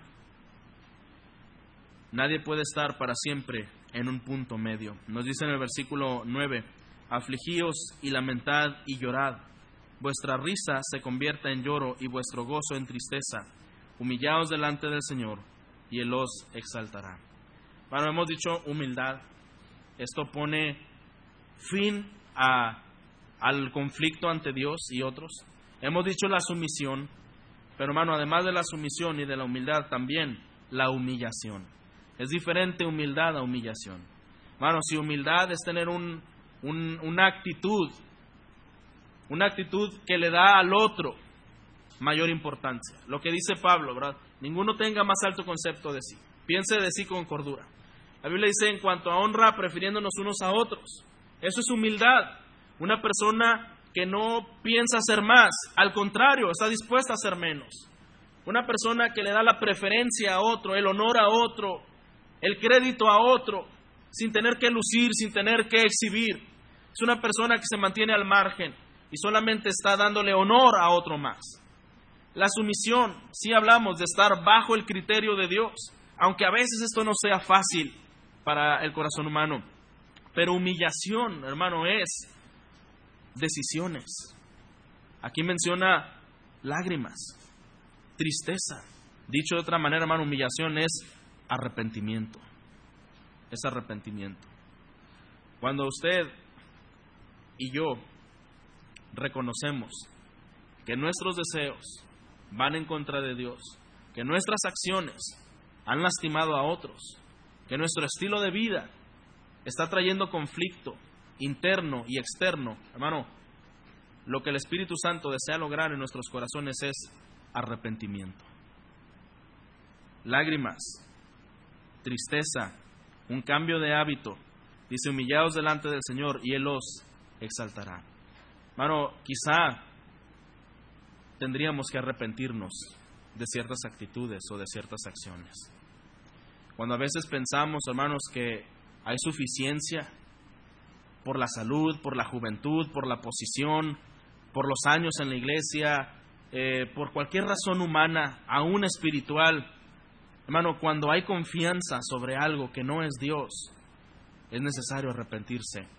Nadie puede estar para siempre en un punto medio. Nos dice en el versículo 9, afligíos y lamentad y llorad. Vuestra risa se convierta en lloro y vuestro gozo en tristeza. Humillaos delante del Señor y Él os exaltará. Bueno, hemos dicho humildad. Esto pone fin al conflicto ante Dios y otros. Hemos dicho la sumisión, pero hermano, además de la sumisión y de la humildad, también la humillación. Es diferente humildad a humillación. Hermano, si humildad es tener una actitud que le da al otro mayor importancia. Lo que dice Pablo, ¿verdad? Ninguno tenga más alto concepto de sí. Piense de sí con cordura. La Biblia dice, en cuanto a honra, prefiriéndonos unos a otros. Eso es humildad. Una persona que no piensa hacer más, al contrario, está dispuesta a hacer menos. Una persona que le da la preferencia a otro, el honor a otro, el crédito a otro, sin tener que lucir, sin tener que exhibir. Es una persona que se mantiene al margen y solamente está dándole honor a otro más. La sumisión, sí hablamos de estar bajo el criterio de Dios, aunque a veces esto no sea fácil para el corazón humano. Pero humillación, hermano, es decisiones. Aquí menciona lágrimas, tristeza. Dicho de otra manera, hermano, humillación es arrepentimiento. Es arrepentimiento. Cuando usted y yo reconocemos que nuestros deseos van en contra de Dios, que nuestras acciones han lastimado a otros, que nuestro estilo de vida está trayendo conflicto interno y externo, hermano, lo que el Espíritu Santo desea lograr en nuestros corazones es arrepentimiento. Lágrimas, tristeza, un cambio de hábito. Dice, humillaos delante del Señor y Él os exaltará. Hermano, quizá tendríamos que arrepentirnos de ciertas actitudes o de ciertas acciones. Cuando a veces pensamos, hermanos, que hay suficiencia por la salud, por la juventud, por la posición, por los años en la iglesia, por cualquier razón humana, aún espiritual. Hermano, cuando hay confianza sobre algo que no es Dios, es necesario arrepentirse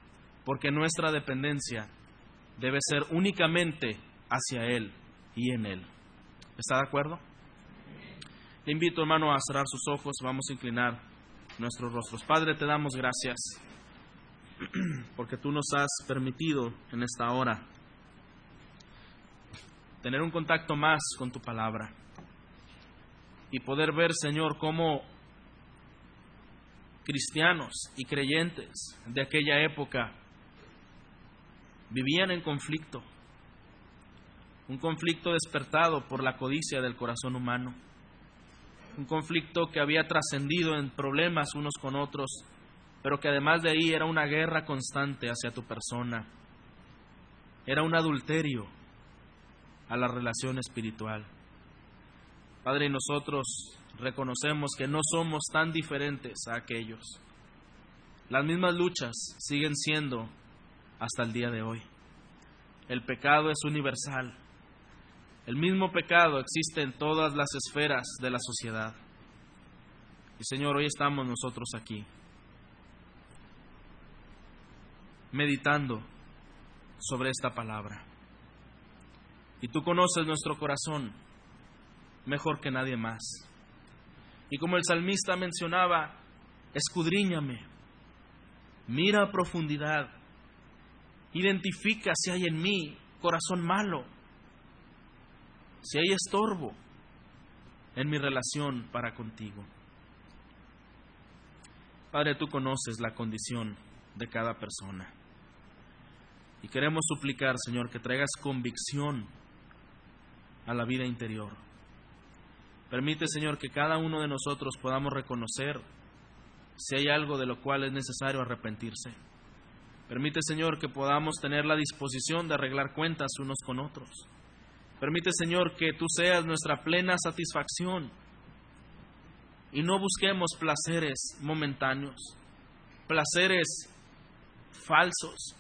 porque nuestra dependencia debe ser únicamente hacia Él y en Él. ¿Está de acuerdo? Te invito, hermano, a cerrar sus ojos. Vamos a inclinar nuestros rostros. Padre, te damos gracias porque tú nos has permitido en esta hora tener un contacto más con tu palabra y poder ver, Señor, cómo cristianos y creyentes de aquella época vivían en conflicto, un conflicto despertado por la codicia del corazón humano, un conflicto que había trascendido en problemas unos con otros, pero que además de ahí era una guerra constante hacia tu persona, era un adulterio a la relación espiritual. Padre, nosotros reconocemos que no somos tan diferentes a aquellos. Las mismas luchas siguen siendo hasta el día de hoy. El pecado es universal. El mismo pecado existe en todas las esferas de la sociedad. Y Señor, hoy estamos nosotros aquí, meditando sobre esta palabra. Y tú conoces nuestro corazón mejor que nadie más. Y como el salmista mencionaba, escudriñame, mira a profundidad, identifica si hay en mí corazón malo, si hay estorbo en mi relación para contigo. Padre, tú conoces la condición de cada persona. Y queremos suplicar, Señor, que traigas convicción a la vida interior. Permite, Señor, que cada uno de nosotros podamos reconocer si hay algo de lo cual es necesario arrepentirse. Permite, Señor, que podamos tener la disposición de arreglar cuentas unos con otros. Permite, Señor, que tú seas nuestra plena satisfacción y no busquemos placeres momentáneos, placeres falsos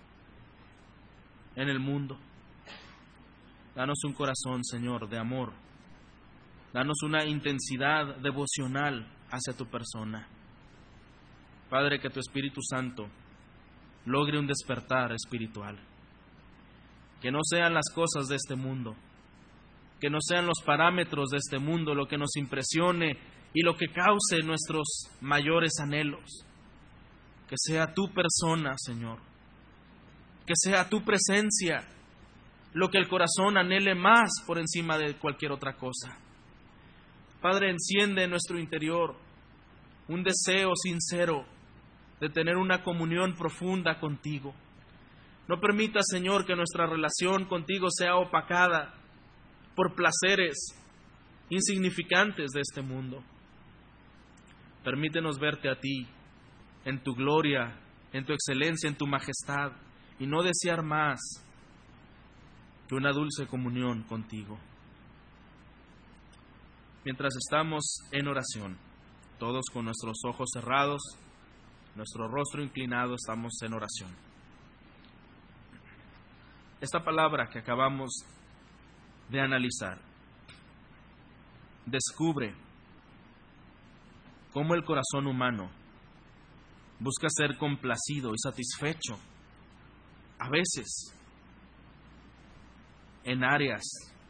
en el mundo. Danos un corazón, Señor, de amor. Danos una intensidad devocional hacia tu persona. Padre, que tu Espíritu Santo logre un despertar espiritual. Que no sean las cosas de este mundo, que no sean los parámetros de este mundo lo que nos impresione y lo que cause nuestros mayores anhelos. Que sea tu persona, Señor. Que sea tu presencia lo que el corazón anhele más por encima de cualquier otra cosa. Padre, enciende en nuestro interior un deseo sincero de tener una comunión profunda contigo. No permita, Señor, que nuestra relación contigo sea opacada por placeres insignificantes de este mundo. Permítenos verte a ti en tu gloria, en tu excelencia, en tu majestad, y no desear más que una dulce comunión contigo. Mientras estamos en oración, todos con nuestros ojos cerrados, nuestro rostro inclinado, estamos en oración. Esta palabra que acabamos de analizar descubre cómo el corazón humano busca ser complacido y satisfecho, a veces en áreas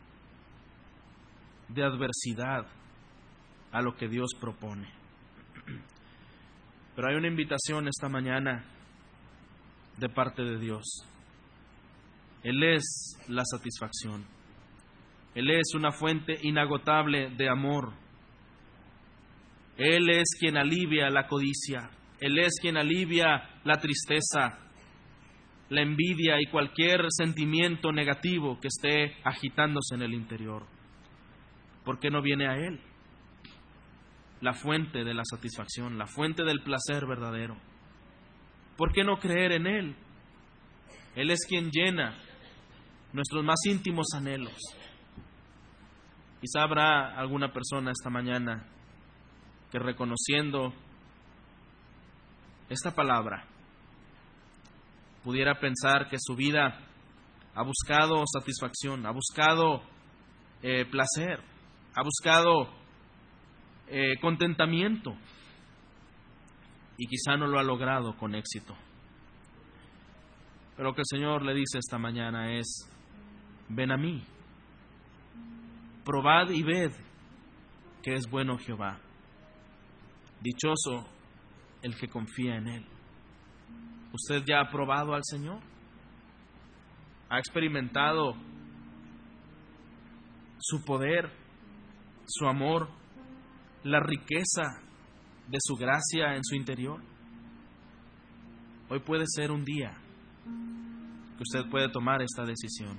de adversidad a lo que Dios propone. Pero hay una invitación esta mañana de parte de Dios. Él es la satisfacción. Él es una fuente inagotable de amor. Él es quien alivia la codicia. Él es quien alivia la tristeza, la envidia y cualquier sentimiento negativo que esté agitándose en el interior. ¿Por qué no viene a Él? La fuente de la satisfacción, la fuente del placer verdadero. ¿Por qué no creer en Él? Él es quien llena nuestros más íntimos anhelos. Quizá habrá alguna persona esta mañana que, reconociendo esta palabra, pudiera pensar que su vida ha buscado satisfacción, ha buscado placer, ha buscado contentamiento y quizá no lo ha logrado con éxito. Pero lo que el Señor le dice esta mañana es: ven a mí, probad y ved que es bueno Jehová. Dichoso el que confía en Él. ¿Usted ya ha probado al Señor? ¿Ha experimentado su poder, su amor, la riqueza de su gracia en su interior? Hoy puede ser un día que usted puede tomar esta decisión.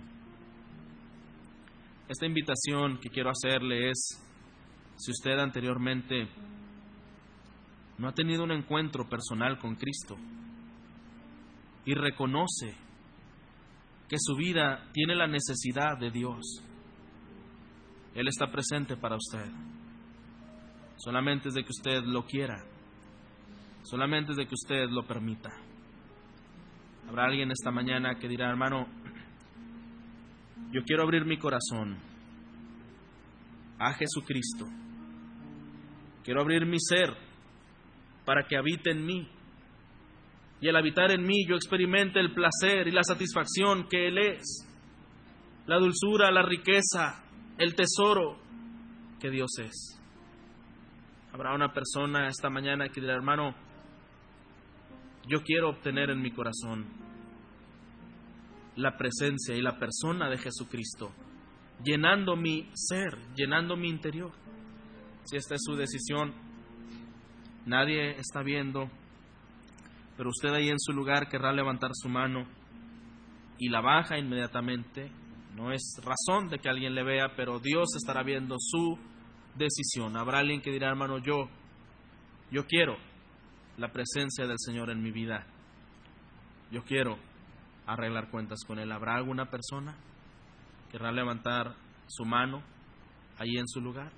Esta invitación que quiero hacerle es: si usted anteriormente no ha tenido un encuentro personal con Cristo y reconoce que su vida tiene la necesidad de Dios, Él está presente para usted. Solamente es de que usted lo quiera, solamente es de que usted lo permita. Habrá alguien esta mañana que dirá: hermano, yo quiero abrir mi corazón a Jesucristo. Quiero abrir mi ser para que habite en mí. Y al habitar en mí yo experimente el placer y la satisfacción que Él es, la dulzura, la riqueza, el tesoro que Dios es. Habrá una persona esta mañana que dirá: hermano, yo quiero obtener en mi corazón la presencia y la persona de Jesucristo, llenando mi ser, llenando mi interior. Si esta es su decisión, nadie está viendo, pero usted ahí en su lugar querrá levantar su mano y la baja inmediatamente. No es razón de que alguien le vea, pero Dios estará viendo su decisión. Habrá alguien que dirá: hermano, yo quiero la presencia del Señor en mi vida. Yo quiero arreglar cuentas con Él. ¿Habrá alguna persona que querrá levantar su mano ahí en su lugar?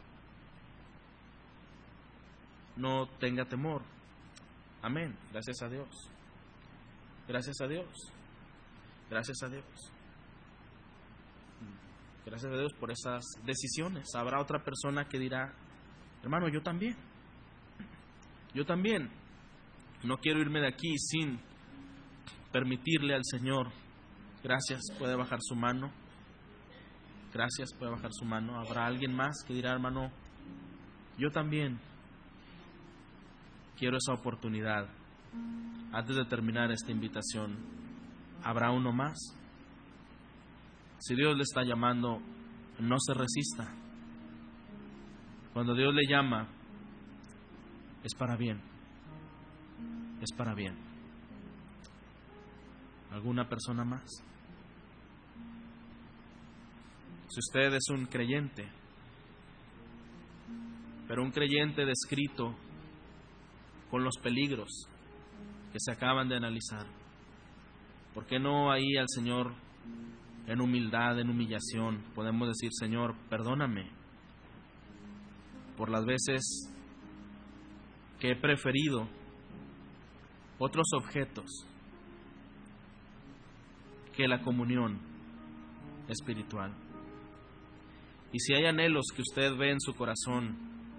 No tenga temor. Amén. Gracias a Dios. Gracias a Dios. Gracias a Dios. Gracias a Dios por esas decisiones. Habrá otra persona que dirá: hermano, yo también. Yo también. No quiero irme de aquí sin permitirle al Señor. Gracias. Puede bajar su mano. Gracias. Puede bajar su mano. Habrá alguien más que dirá: hermano, yo también quiero esa oportunidad. Antes de terminar esta invitación, ¿habrá uno más? Si Dios le está llamando, no se resista. Cuando Dios le llama, es para bien. Es para bien. ¿Alguna persona más? Si usted es un creyente, pero un creyente descrito con los peligros que se acaban de analizar, ¿por qué no ahí al Señor, en humildad, en humillación, podemos decir: Señor, perdóname por las veces que he preferido otros objetos que la comunión espiritual? Y si hay anhelos que usted ve en su corazón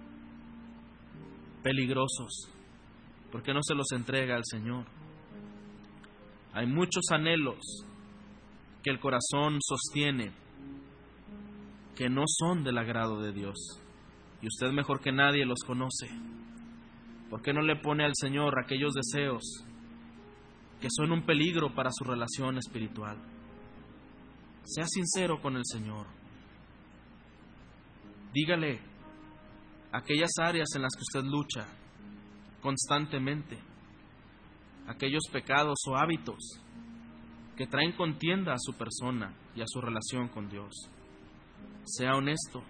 peligrosos, ¿por qué no se los entrega al Señor? Hay muchos anhelos que el corazón sostiene que no son del agrado de Dios, y usted mejor que nadie los conoce. ¿Por qué no le pone al Señor aquellos deseos que son un peligro para su relación espiritual? Sea sincero con el Señor. Dígale aquellas áreas en las que usted lucha constantemente, aquellos pecados o hábitos que traen contienda a su persona y a su relación con Dios. Sea honesto.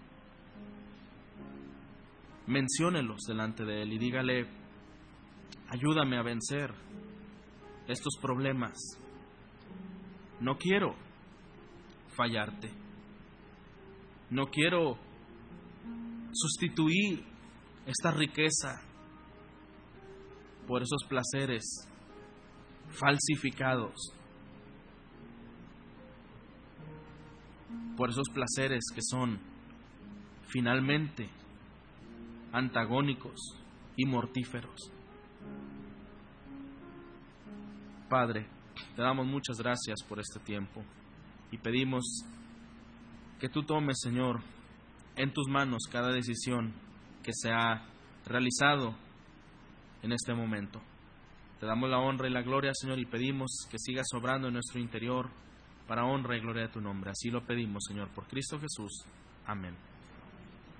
Menciónelos delante de Él y dígale: ayúdame a vencer estos problemas. No quiero fallarte. No quiero sustituir esta riqueza por esos placeres falsificados, por esos placeres que son finalmente antagónicos y mortíferos. Padre, te damos muchas gracias por este tiempo y pedimos que tú tomes, Señor, en tus manos cada decisión que se ha realizado en este momento. Te damos la honra y la gloria, Señor, y pedimos que sigas obrando en nuestro interior para honra y gloria de tu nombre. Así lo pedimos, Señor, por Cristo Jesús. Amén.